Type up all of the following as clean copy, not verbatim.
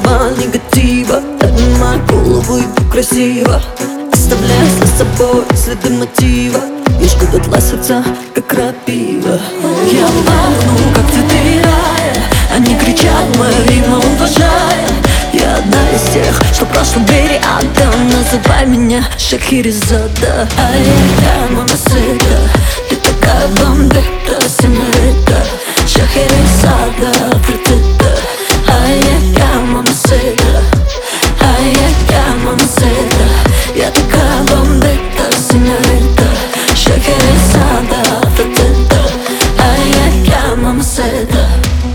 лишнего негатива. Поднимай голову, иду красиво, оставляя за собой следы мотива. И жгут дотла сердца, как крапива. Я пахну, как цветы рая. Они кричат мое имя, уважая. Я одна из тех, что в прошлом периода. Называй меня Шахерезада. Ай-яй-яй, мамасита, ты такая бомбита, сеньорита. Шахерезада, фритита. Ай-яй-яй, мамасита, ай-яй-яй, мамасита. Я такая бомбита, сеньорита. Шахерезада, фритита. Ай-яй-яй, мамасита.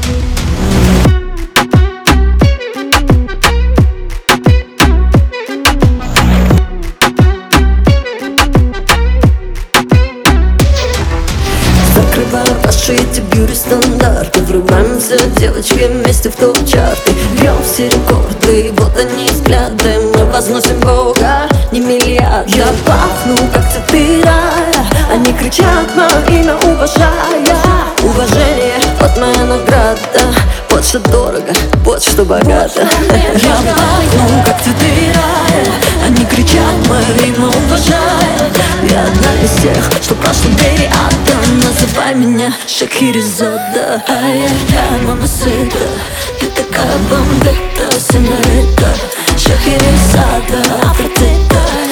Закрываю ваши эти бьюти-стандарты. Врываемся, девочки, вместе в топ-чарты. Бьем все рекорды, вот они взгляды. Мы возносим Бога, не миллиарды. Я пахну, как цветы рая. Они кричат мое имя, уважая. Уважение, вот моя награда. Вот что дорого, вот что богато. Я пахну, как цветы рая. Они кричат мое имя, уважая. Я одна из тех, что в прошлом периода. Называй меня Шахерезада. Ай-яй-яй, мамасита, ты такая бомбита, сеньорита. Шахерезада, афродита.